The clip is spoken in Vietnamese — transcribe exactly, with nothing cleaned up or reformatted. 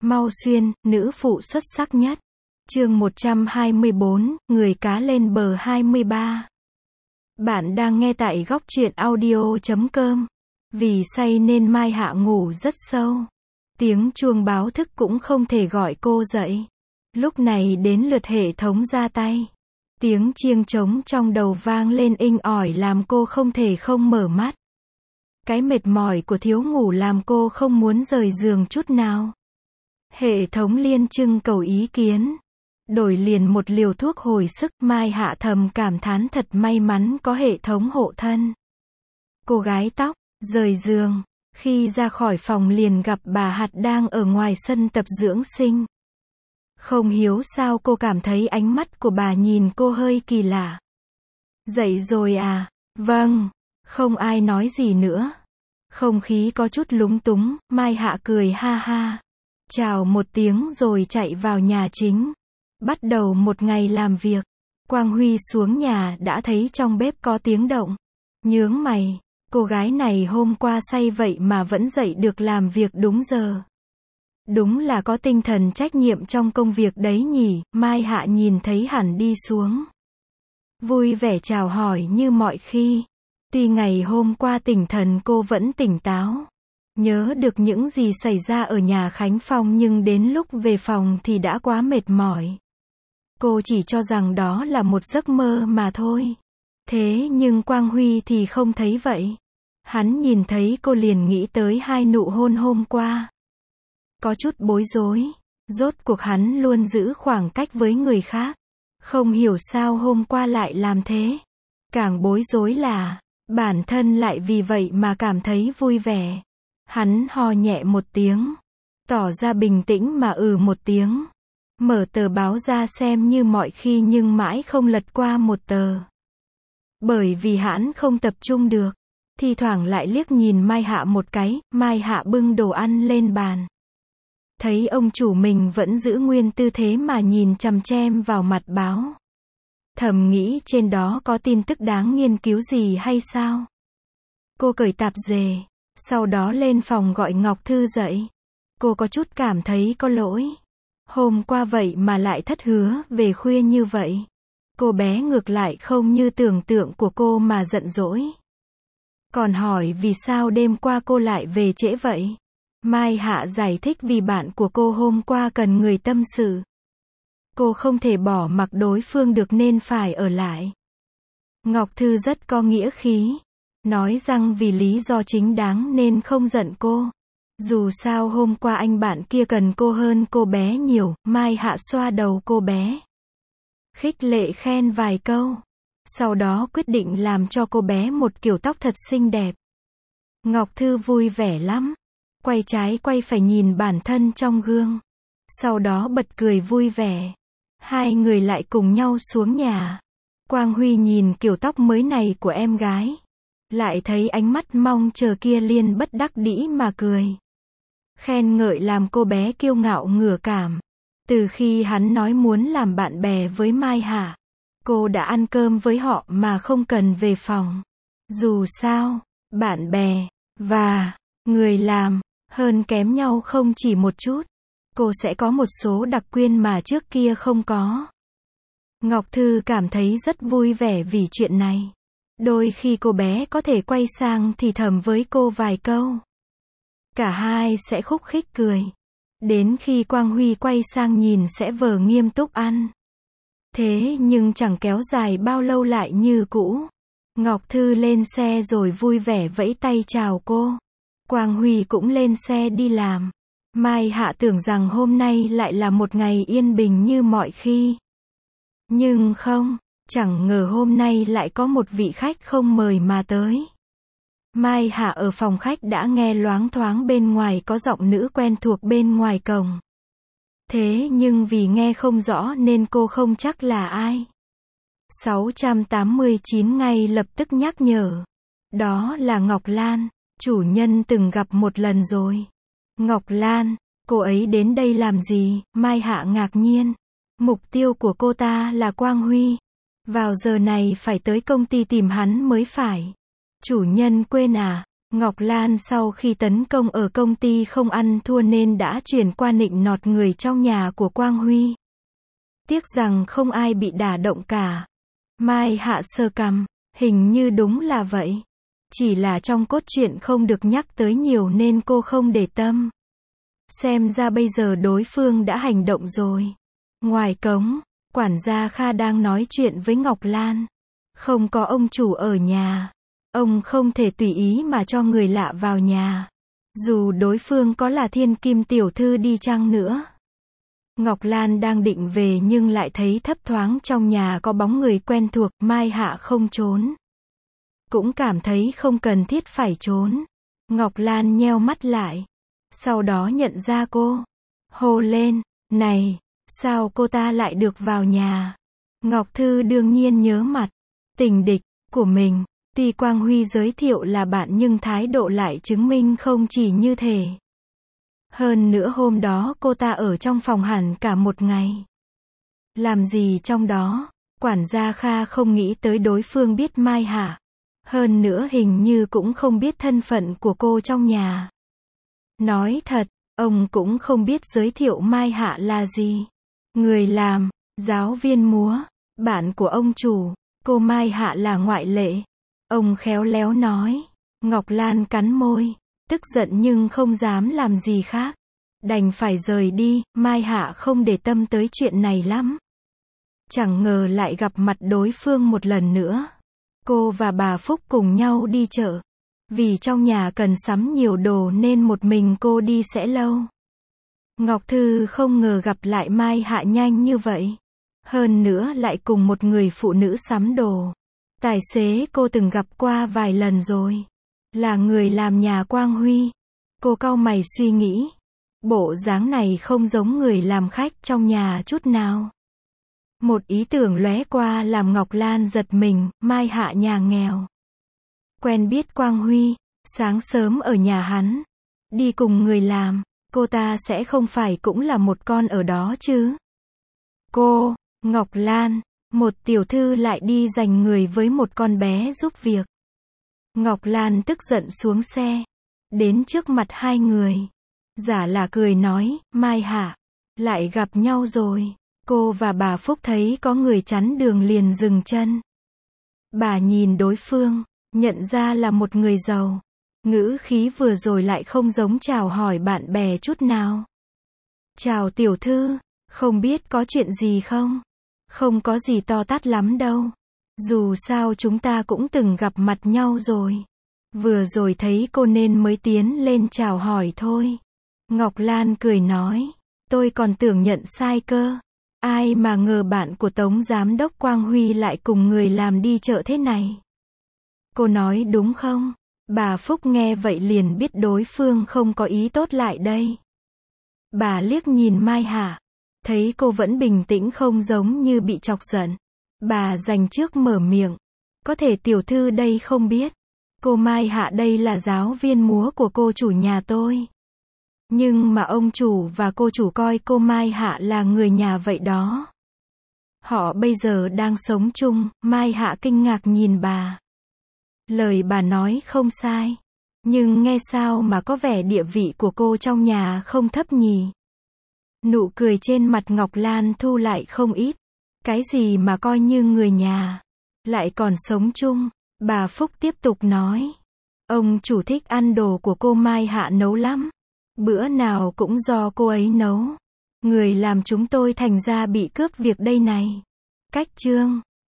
Mau Xuyên, nữ phụ xuất sắc nhất. Chương một trăm hai mươi bốn, người cá lên bờ hai mươi ba. Bạn đang nghe tại góc truyện audio chấm com. Vì say nên Mai Hạ ngủ rất sâu. Tiếng chuông báo thức cũng không thể gọi cô dậy. Lúc này đến lượt hệ thống ra tay. Tiếng chiêng trống trong đầu vang lên inh ỏi làm cô không thể không mở mắt. Cái mệt mỏi của thiếu ngủ làm cô không muốn rời giường chút nào. Hệ thống liên trưng cầu ý kiến. Đổi liền một liều thuốc hồi sức. Mai Hạ thầm cảm thán thật may mắn có hệ thống hộ thân. Cô gái tóc, rời giường. Khi ra khỏi phòng liền gặp bà Hạt đang ở ngoài sân tập dưỡng sinh. Không hiểu sao cô cảm thấy ánh mắt của bà nhìn cô hơi kỳ lạ. Dậy rồi à? Vâng. Không ai nói gì nữa. Không khí có chút lúng túng. Mai Hạ cười ha ha. Chào một tiếng rồi chạy vào nhà chính. Bắt đầu một ngày làm việc. Quang Huy xuống nhà đã thấy trong bếp có tiếng động. Nhướng mày. Cô gái này hôm qua say vậy mà vẫn dậy được làm việc đúng giờ. Đúng là có tinh thần trách nhiệm trong công việc đấy nhỉ. Mai Hạ nhìn thấy hẳn đi xuống. Vui vẻ chào hỏi như mọi khi. Tuy ngày hôm qua tỉnh thần cô vẫn tỉnh táo. Nhớ được những gì xảy ra ở nhà Khánh Phong nhưng đến lúc về phòng thì đã quá mệt mỏi. Cô chỉ cho rằng đó là một giấc mơ mà thôi. Thế nhưng Quang Huy thì không thấy vậy. Hắn nhìn thấy cô liền nghĩ tới hai nụ hôn hôm qua. Có chút bối rối. Rốt cuộc hắn luôn giữ khoảng cách với người khác. Không hiểu sao hôm qua lại làm thế. Càng bối rối là, bản thân lại vì vậy mà cảm thấy vui vẻ. Hắn ho nhẹ một tiếng. Tỏ ra bình tĩnh mà ừ một tiếng. Mở tờ báo ra xem như mọi khi nhưng mãi không lật qua một tờ. Bởi vì hắn không tập trung được. Thi thoảng lại liếc nhìn Mai Hạ một cái. Mai Hạ bưng đồ ăn lên bàn. Thấy ông chủ mình vẫn giữ nguyên tư thế mà nhìn chằm chằm vào mặt báo. Thầm nghĩ trên đó có tin tức đáng nghiên cứu gì hay sao? Cô cởi tạp dề. Sau đó lên phòng gọi Ngọc Thư dậy. Cô có chút cảm thấy có lỗi. Hôm qua vậy mà lại thất hứa về khuya như vậy. Cô bé ngược lại không như tưởng tượng của cô mà giận dỗi. Còn hỏi vì sao đêm qua cô lại về trễ vậy? Mai Hạ giải thích vì bạn của cô hôm qua cần người tâm sự. Cô không thể bỏ mặc đối phương được nên phải ở lại. Ngọc Thư rất có nghĩa khí. Nói rằng vì lý do chính đáng nên không giận cô. Dù sao hôm qua anh bạn kia cần cô hơn cô bé nhiều. Mai Hạ xoa đầu cô bé. Khích lệ khen vài câu. Sau đó quyết định làm cho cô bé một kiểu tóc thật xinh đẹp. Ngọc Thư vui vẻ lắm. Quay trái quay phải nhìn bản thân trong gương. Sau đó bật cười vui vẻ. Hai người lại cùng nhau xuống nhà. Quang Huy nhìn kiểu tóc mới này của em gái. Lại thấy ánh mắt mong chờ kia liền bất đắc dĩ mà cười. Khen ngợi làm cô bé kiêu ngạo ngửa cảm. Từ khi hắn nói muốn làm bạn bè với Mai Hạ, cô đã ăn cơm với họ mà không cần về phòng. Dù sao, bạn bè và người làm hơn kém nhau không chỉ một chút. Cô sẽ có một số đặc quyền mà trước kia không có. Ngọc Thư cảm thấy rất vui vẻ vì chuyện này. Đôi khi cô bé có thể quay sang thì thầm với cô vài câu. Cả hai sẽ khúc khích cười. Đến khi Quang Huy quay sang nhìn sẽ vờ nghiêm túc ăn. Thế nhưng chẳng kéo dài bao lâu lại như cũ. Ngọc Thư lên xe rồi vui vẻ vẫy tay chào cô. Quang Huy cũng lên xe đi làm. Mai Hạ tưởng rằng hôm nay lại là một ngày yên bình như mọi khi. Nhưng không, chẳng ngờ hôm nay lại có một vị khách không mời mà tới. Mai Hạ ở phòng khách đã nghe loáng thoáng bên ngoài có giọng nữ quen thuộc bên ngoài cổng. Thế nhưng vì nghe không rõ nên cô không chắc là ai. sáu trăm tám mươi chín ngay lập tức nhắc nhở. Đó là Ngọc Lan, chủ nhân từng gặp một lần rồi. Ngọc Lan, cô ấy đến đây làm gì? Mai Hạ ngạc nhiên. Mục tiêu của cô ta là Quang Huy. Vào giờ này phải tới công ty tìm hắn mới phải. Chủ nhân quên à? Ngọc Lan sau khi tấn công ở công ty không ăn thua nên đã chuyển qua nịnh nọt người trong nhà của Quang Huy. Tiếc rằng không ai bị đả động cả. Mai Hạ sờ cằm, hình như đúng là vậy. Chỉ là trong cốt truyện không được nhắc tới nhiều nên cô không để tâm. Xem ra bây giờ đối phương đã hành động rồi. Ngoài cống, quản gia Kha đang nói chuyện với Ngọc Lan. Không có ông chủ ở nhà. Ông không thể tùy ý mà cho người lạ vào nhà. Dù đối phương có là thiên kim tiểu thư đi chăng nữa. Ngọc Lan đang định về nhưng lại thấy thấp thoáng trong nhà có bóng người quen thuộc. Mai Hạ không trốn. Cũng cảm thấy không cần thiết phải trốn. Ngọc Lan nheo mắt lại. Sau đó nhận ra cô. Hô lên, này, sao cô ta lại được vào nhà? Ngọc Thư đương nhiên nhớ mặt. Tình địch của mình. Tuy Quang Huy giới thiệu là bạn nhưng thái độ lại chứng minh không chỉ như thế. Hơn nữa hôm đó cô ta ở trong phòng hẳn cả một ngày. Làm gì trong đó? Quản gia Kha không nghĩ tới đối phương biết Mai Hạ. Hơn nữa hình như cũng không biết thân phận của cô trong nhà. Nói thật, ông cũng không biết giới thiệu Mai Hạ là gì. Người làm, giáo viên múa, bạn của ông chủ, cô Mai Hạ là ngoại lệ. Ông khéo léo nói. Ngọc Lan cắn môi, tức giận nhưng không dám làm gì khác. Đành phải rời đi. Mai Hạ không để tâm tới chuyện này lắm. Chẳng ngờ lại gặp mặt đối phương một lần nữa. Cô và bà Phúc cùng nhau đi chợ. Vì trong nhà cần sắm nhiều đồ nên một mình cô đi sẽ lâu. Ngọc Thư không ngờ gặp lại Mai Hạ nhanh như vậy. Hơn nữa lại cùng một người phụ nữ sắm đồ. Tài xế cô từng gặp qua vài lần rồi. Là người làm nhà Quang Huy. Cô cau mày suy nghĩ. Bộ dáng này không giống người làm khách trong nhà chút nào. Một ý tưởng lóe qua làm Ngọc Lan giật mình. Mai Hạ nhà nghèo. Quen biết Quang Huy. Sáng sớm ở nhà hắn. Đi cùng người làm. Cô ta sẽ không phải cũng là một con ở đó chứ? Cô, Ngọc Lan. Một tiểu thư lại đi giành người với một con bé giúp việc. Ngọc Lan tức giận xuống xe. Đến trước mặt hai người. Giả là cười nói, Mai Hạ. Lại gặp nhau rồi. Cô và bà Phúc thấy có người chắn đường liền dừng chân. Bà nhìn đối phương, nhận ra là một người giàu. Ngữ khí vừa rồi lại không giống chào hỏi bạn bè chút nào. Chào tiểu thư, không biết có chuyện gì không? Không có gì to tát lắm đâu. Dù sao chúng ta cũng từng gặp mặt nhau rồi. Vừa rồi thấy cô nên mới tiến lên chào hỏi thôi. Ngọc Lan cười nói. Tôi còn tưởng nhận sai cơ. Ai mà ngờ bạn của Tống Giám đốc Quang Huy lại cùng người làm đi chợ thế này. Cô nói đúng không? Bà Phúc nghe vậy liền biết đối phương không có ý tốt lại đây. Bà liếc nhìn Mai Hạ. Thấy cô vẫn bình tĩnh không giống như bị chọc giận. Bà dành trước mở miệng. Có thể tiểu thư đây không biết. Cô Mai Hạ đây là giáo viên múa của cô chủ nhà tôi. Nhưng mà ông chủ và cô chủ coi cô Mai Hạ là người nhà vậy đó. Họ bây giờ đang sống chung. Mai Hạ kinh ngạc nhìn bà. Lời bà nói không sai. Nhưng nghe sao mà có vẻ địa vị của cô trong nhà không thấp nhỉ? Nụ cười trên mặt Ngọc Lan thu lại không ít. Cái gì mà coi như người nhà. Lại còn sống chung. Bà Phúc tiếp tục nói. Ông chủ thích ăn đồ của cô Mai Hạ nấu lắm. Bữa nào cũng do cô ấy nấu. Người làm chúng tôi thành ra bị cướp việc đây này. Cách chương